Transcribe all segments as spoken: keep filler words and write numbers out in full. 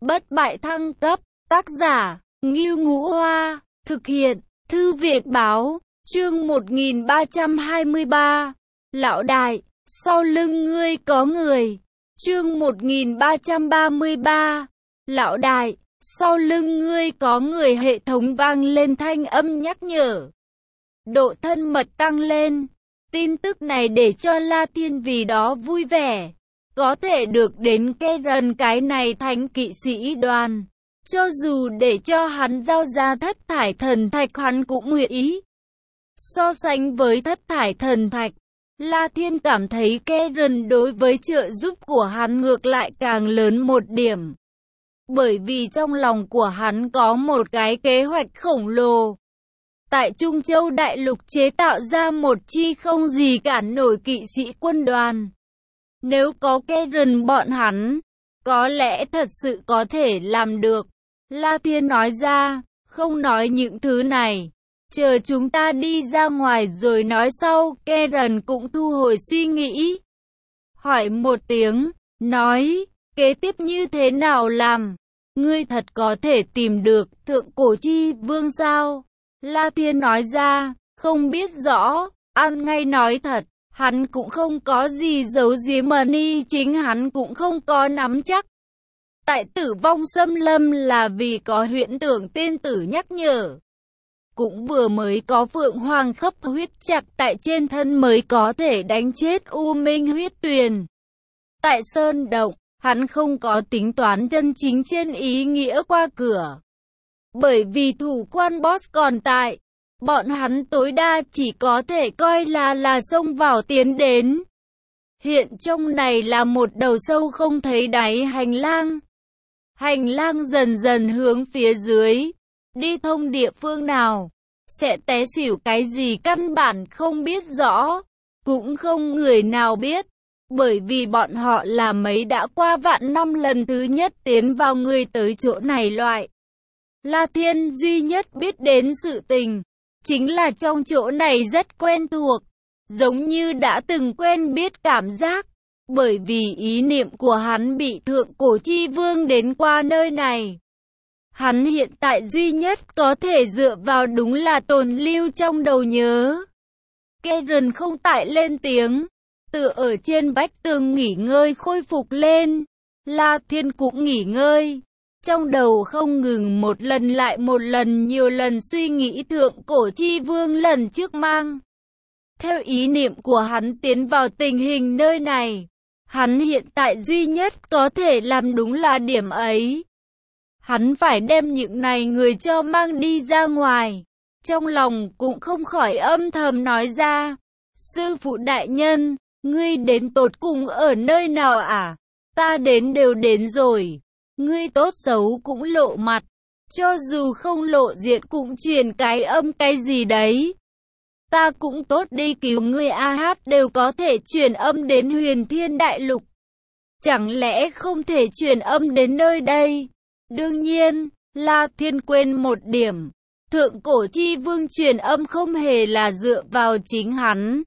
Bất bại thăng cấp, tác giả, Ngưu Ngũ Hoa, thực hiện, Thư viện báo, chương một nghìn ba trăm hai mươi ba, lão đại, sau lưng ngươi có người, chương một nghìn ba trăm ba mươi ba, lão đại, sau lưng ngươi có người, hệ thống vang lên thanh âm nhắc nhở. Độ thân mật tăng lên, tin tức này để cho La Thiên vì đó vui vẻ. Có thể được đến Karen cái này thánh kỵ sĩ đoàn. Cho dù để cho hắn giao ra thất thải thần thạch hắn cũng nguyện ý. So sánh với thất thải thần thạch, La Thiên cảm thấy Karen đối với trợ giúp của hắn ngược lại càng lớn một điểm. Bởi vì trong lòng của hắn có một cái kế hoạch khổng lồ. Tại Trung Châu Đại Lục chế tạo ra một chi không gì cản nổi kỵ sĩ quân đoàn. Nếu có Karen bọn hắn, có lẽ thật sự có thể làm được. La Thiên nói ra, không nói những thứ này. Chờ chúng ta đi ra ngoài rồi nói sau. Karen cũng thu hồi suy nghĩ. Hỏi một tiếng, nói, kế tiếp như thế nào làm? Ngươi thật có thể tìm được thượng cổ chi vương sao? La Thiên nói ra, không biết rõ, ăn ngay nói thật. Hắn cũng không có gì giấu giếm mà ni chính hắn cũng không có nắm chắc. Tại Tử Vong Xâm Lâm là vì có huyễn tưởng tiên tử nhắc nhở. Cũng vừa mới có Phượng Hoàng khắp huyết chặt tại trên thân mới có thể đánh chết U Minh huyết tuyền. Tại Sơn Động, hắn không có tính toán chân chính trên ý nghĩa qua cửa. Bởi vì thủ quan boss còn tại. Bọn hắn tối đa chỉ có thể coi là là xông vào tiến đến. Hiện trong này là một đầu sâu không thấy đáy hành lang. Hành lang dần dần hướng phía dưới. Đi thông địa phương nào, sẽ té xỉu cái gì căn bản không biết rõ. Cũng không người nào biết. Bởi vì bọn họ là mấy đã qua vạn năm lần thứ nhất tiến vào người tới chỗ này loại. La Thiên duy nhất biết đến sự tình. Chính là trong chỗ này rất quen thuộc, giống như đã từng quen biết cảm giác, bởi vì ý niệm của hắn bị thượng cổ chi vương đến qua nơi này. Hắn hiện tại duy nhất có thể dựa vào đúng là tồn lưu trong đầu nhớ. Karen không tại lên tiếng, tựa ở trên vách tường nghỉ ngơi khôi phục lên, La Thiên cũng nghỉ ngơi. Trong đầu không ngừng một lần lại một lần nhiều lần suy nghĩ thượng cổ chi vương lần trước mang. Theo ý niệm của hắn tiến vào tình hình nơi này, hắn hiện tại duy nhất có thể làm đúng là điểm ấy. Hắn phải đem những này người cho mang đi ra ngoài. Trong lòng cũng không khỏi âm thầm nói ra, sư phụ đại nhân, ngươi đến tột cùng ở nơi nào à? Ta đến đều đến rồi. Ngươi tốt xấu cũng lộ mặt, cho dù không lộ diện cũng truyền cái âm cái gì đấy. Ta cũng tốt đi cứu ngươi a hát đều có thể truyền âm đến Huyền Thiên Đại Lục. Chẳng lẽ không thể truyền âm đến nơi đây? Đương nhiên, La Thiên quên một điểm. Thượng cổ chi vương truyền âm không hề là dựa vào chính hắn,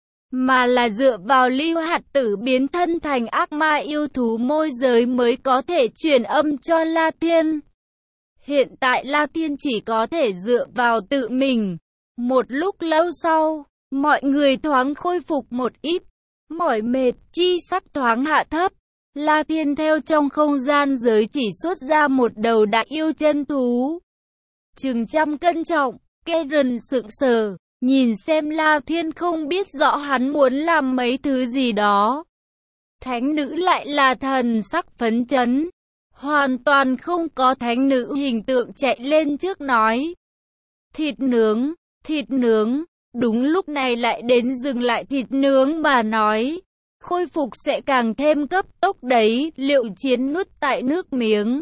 mà là dựa vào Lưu Hạt Tử biến thân thành ác ma yêu thú môi giới mới có thể truyền âm cho La Thiên. Hiện tại La Thiên chỉ có thể dựa vào tự mình. Một lúc lâu sau, mọi người thoáng khôi phục một ít, mỏi mệt, chi sắc thoáng hạ thấp. La Thiên theo trong không gian giới chỉ xuất ra một đầu đại yêu chân thú. Chừng trăm cân trọng, Karen sững sờ. Nhìn xem La Thiên không biết rõ hắn muốn làm mấy thứ gì đó. Thánh nữ lại là thần sắc phấn chấn. Hoàn toàn không có thánh nữ hình tượng chạy lên trước nói. Thịt nướng, thịt nướng. Đúng lúc này lại đến dừng lại thịt nướng mà nói. Khôi phục sẽ càng thêm cấp tốc đấy. Liệu chiến nuốt tại nước miếng.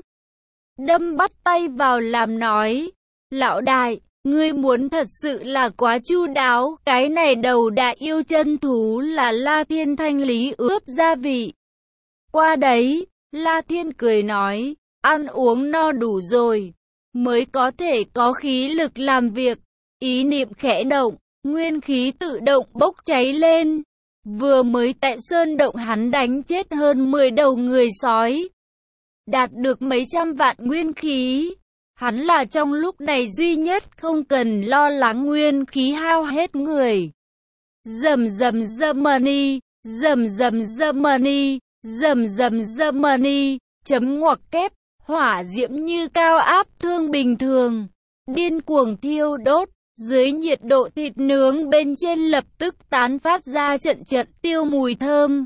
Đâm bắt tay vào làm nói. Lão đại. Ngươi muốn thật sự là quá chu đáo, cái này đầu đại yêu chân thú là La Thiên thanh lý ướp gia vị. Qua đấy, La Thiên cười nói, ăn uống no đủ rồi, mới có thể có khí lực làm việc. Ý niệm khẽ động, nguyên khí tự động bốc cháy lên. Vừa mới tại Sơn Động hắn đánh chết hơn mười đầu người sói. đạt được mấy trăm vạn nguyên khí. Hắn là trong lúc này duy nhất không cần lo lắng nguyên khí hao hết người. Rầm rầm Germany, rầm rầm Germany, rầm rầm Germany, chấm ngoặc kép, hỏa diễm như cao áp thương bình thường, điên cuồng thiêu đốt, dưới nhiệt độ thịt nướng bên trên lập tức tán phát ra trận trận tiêu mùi thơm.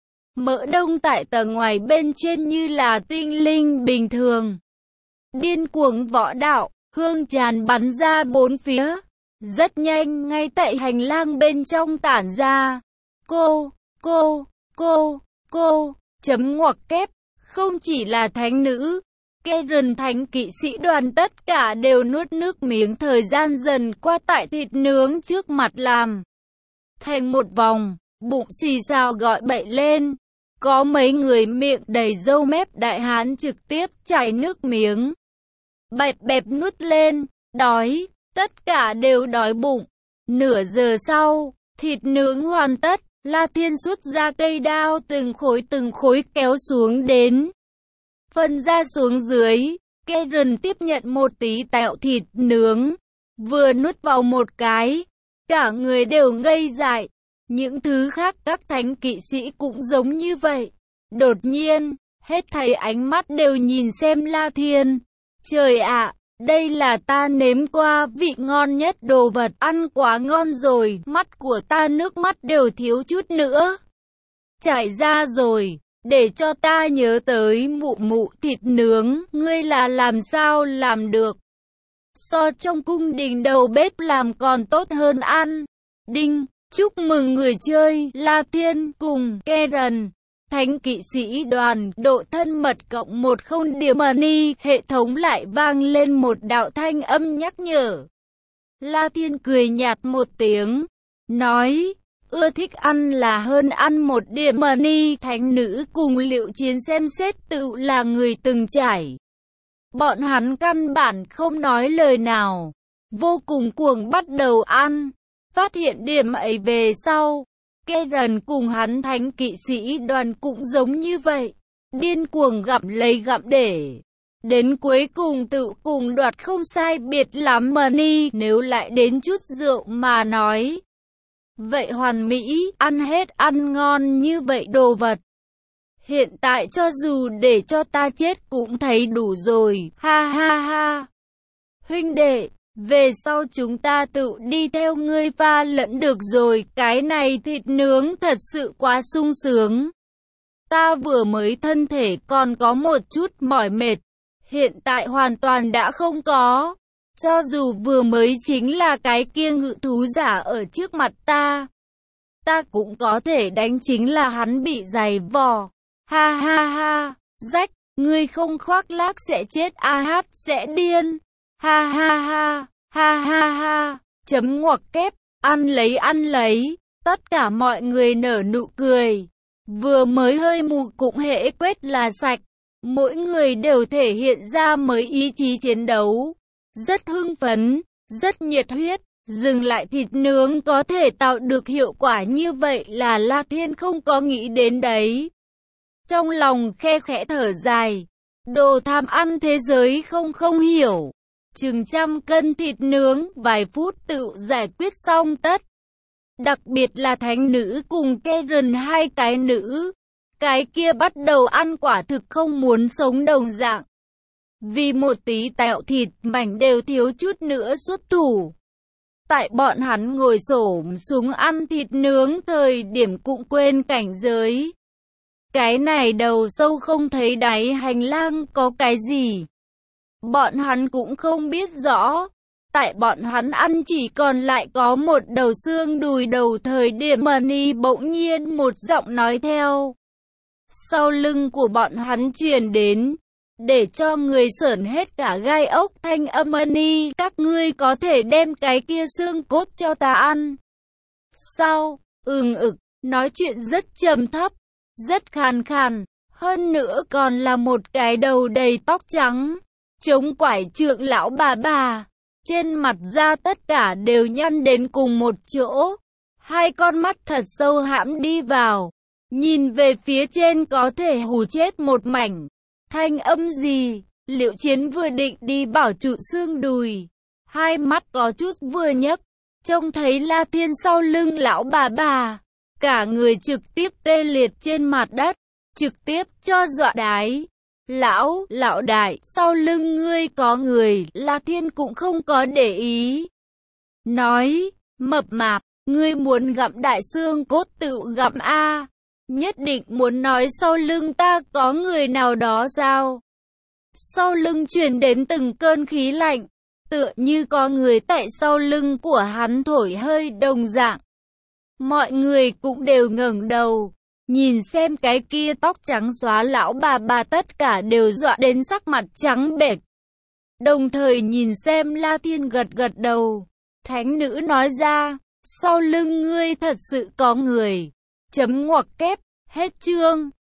Mỡ đông tại tầng ngoài bên trên như là tinh linh bình thường. Điên cuồng võ đạo, hương tràn bắn ra bốn phía. Rất nhanh ngay tại hành lang bên trong tản ra. Cô, cô, cô, cô, chấm ngoặc kép, không chỉ là thánh nữ. Karen thánh kỵ sĩ đoàn tất cả đều nuốt nước miếng, thời gian dần qua tại thịt nướng trước mặt làm thành một vòng, bụng xì xào gọi bậy lên. Có mấy người miệng đầy râu mép đại hán trực tiếp chảy nước miếng. Bẹp bẹp nuốt lên, đói, tất cả đều đói bụng. Nửa giờ sau, thịt nướng hoàn tất, La Thiên xuất ra cây đao từng khối từng khối kéo xuống đến. Phân ra xuống dưới, Karen tiếp nhận một tí tẹo thịt nướng, vừa nuốt vào một cái, cả người đều ngây dại. Những thứ khác các thánh kỵ sĩ cũng giống như vậy. Đột nhiên, hết thảy ánh mắt đều nhìn xem La Thiên. Trời ạ, đây là ta nếm qua vị ngon nhất đồ vật, ăn quá ngon rồi, mắt của ta nước mắt đều thiếu chút nữa chảy ra rồi. Để cho ta nhớ tới mụ mụ thịt nướng, ngươi là làm sao làm được? So trong cung đình đầu bếp làm còn tốt hơn ăn. Đinh, chúc mừng người chơi, La Thiên cùng Karen. Thánh kỵ sĩ đoàn, độ thân mật cộng một không điểm money, hệ thống lại vang lên một đạo thanh âm nhắc nhở. La Thiên cười nhạt một tiếng, nói, ưa thích ăn là hơn ăn một điểm money. Thánh nữ cùng Liệu Chiến xem xét tự là người từng trải. Bọn hắn căn bản không nói lời nào, vô cùng cuồng bắt đầu ăn. Phát hiện điểm ấy về sau, Karen cùng hắn thánh kỵ sĩ đoàn cũng giống như vậy, điên cuồng gặm lấy gặm để. Đến cuối cùng tự cùng đoạt không sai biệt lắm money, nếu lại đến chút rượu mà nói. Vậy hoàn mỹ, ăn hết ăn ngon như vậy đồ vật. Hiện tại cho dù để cho ta chết cũng thấy đủ rồi, ha ha ha. Huynh đệ, về sau chúng ta tự đi theo ngươi pha lẫn được rồi, cái này thịt nướng thật sự quá sung sướng. Ta vừa mới thân thể còn có một chút mỏi mệt, hiện tại hoàn toàn đã không có. Cho dù vừa mới chính là cái kia ngự thú giả ở trước mặt ta, ta cũng có thể đánh chính là hắn bị giày vò. Ha ha ha, rách, ngươi không khoác lác sẽ chết, a hát sẽ điên. Ha ha ha, ha ha ha, chấm ngoặc kép, ăn lấy ăn lấy, tất cả mọi người nở nụ cười. Vừa mới hơi mù cũng hễ quét là sạch, mỗi người đều thể hiện ra mới ý chí chiến đấu. Rất hưng phấn, rất nhiệt huyết, dừng lại thịt nướng có thể tạo được hiệu quả như vậy là La Thiên không có nghĩ đến đấy. Trong lòng khe khẽ thở dài, đồ tham ăn thế giới không không hiểu. Chừng trăm cân thịt nướng, vài phút tự giải quyết xong tất. Đặc biệt là thánh nữ cùng Karen hai cái nữ. Cái kia bắt đầu ăn quả thực không muốn sống đồng dạng. Vì một tí tẹo thịt mảnh đều thiếu chút nữa xuất thủ. Tại bọn hắn ngồi xổm xuống ăn thịt nướng thời điểm cũng quên cảnh giới. Cái này đầu sâu không thấy đáy hành lang có cái gì. Bọn hắn cũng không biết rõ. Tại bọn hắn ăn chỉ còn lại có một đầu xương đùi đầu thời điểm Money bỗng nhiên một giọng nói theo. Sau lưng của bọn hắn truyền đến, để cho người sởn hết cả gai ốc thanh âm Money, các ngươi có thể đem cái kia xương cốt cho ta ăn. Sau, ừng ực, nói chuyện rất trầm thấp, rất khàn khàn, hơn nữa còn là một cái đầu đầy tóc trắng, chống quải trượng lão bà bà. Trên mặt da tất cả đều nhăn đến cùng một chỗ, hai con mắt thật sâu hãm đi vào, nhìn về phía trên có thể hù chết một mảnh. Thanh âm gì? Liễu Chiến vừa định đi bảo trụ xương đùi, hai mắt có chút vừa nhấc, trông thấy La Thiên sau lưng lão bà bà, cả người trực tiếp tê liệt trên mặt đất, trực tiếp cho dọa đái. Lão, lão đại, sau lưng ngươi có người, La Thiên cũng không có để ý. Nói, mập mạp, ngươi muốn gặm đại xương cốt tự gặm a, nhất định muốn nói sau lưng ta có người nào đó sao? Sau lưng truyền đến từng cơn khí lạnh, tựa như có người tại sau lưng của hắn thổi hơi đồng dạng. Mọi người cũng đều ngẩng đầu, nhìn xem cái kia tóc trắng xóa lão bà bà, tất cả đều dọa đến sắc mặt trắng bệch. Đồng thời nhìn xem La Thiên gật gật đầu, thánh nữ nói ra, sau lưng ngươi thật sự có người. Chấm ngoặc kép, hết chương.